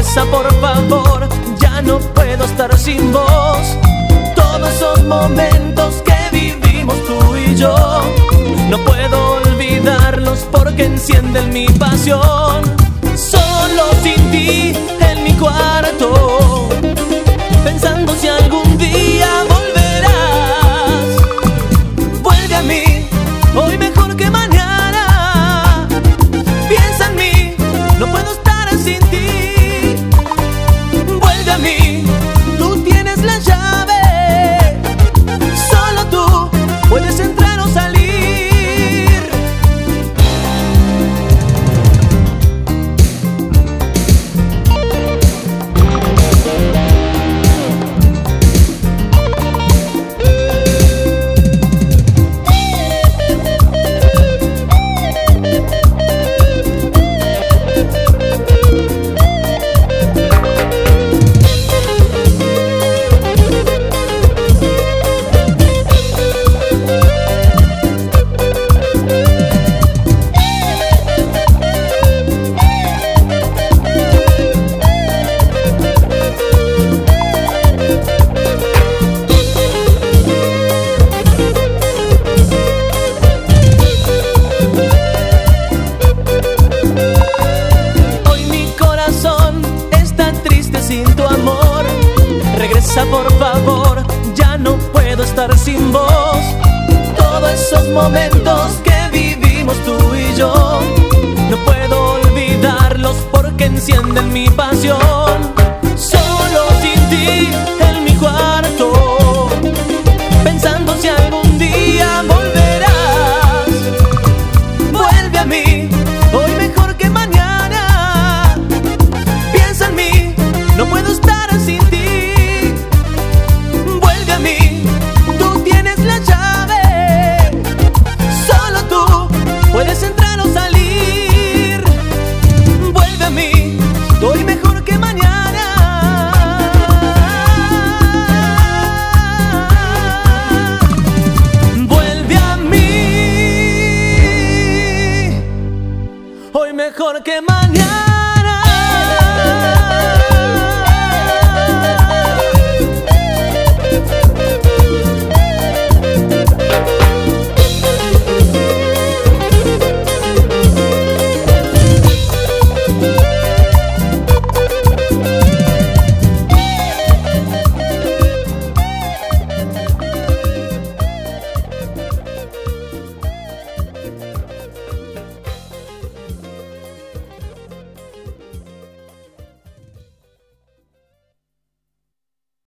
Regresa por favor, ya no puedo estar sin vos. Todos esos momentos que vivimos tú y yo, no puedo olvidarlos porque encienden mi pasión. Solo sin ti en mi cuarto, pensando si algún día volverás. Vuelve a mí, hoy mejor que mañana. Piensa en mí, no puedo estar sin ti. Vuelve a mí, tú tienes la llave. Solo tú puedes entrar o salir. Sin tu amor, regresa por favor, ya no puedo estar sin vos. Todos esos momentos que vivimos tú y yo, no puedo olvidarlos porque encienden mi pasión.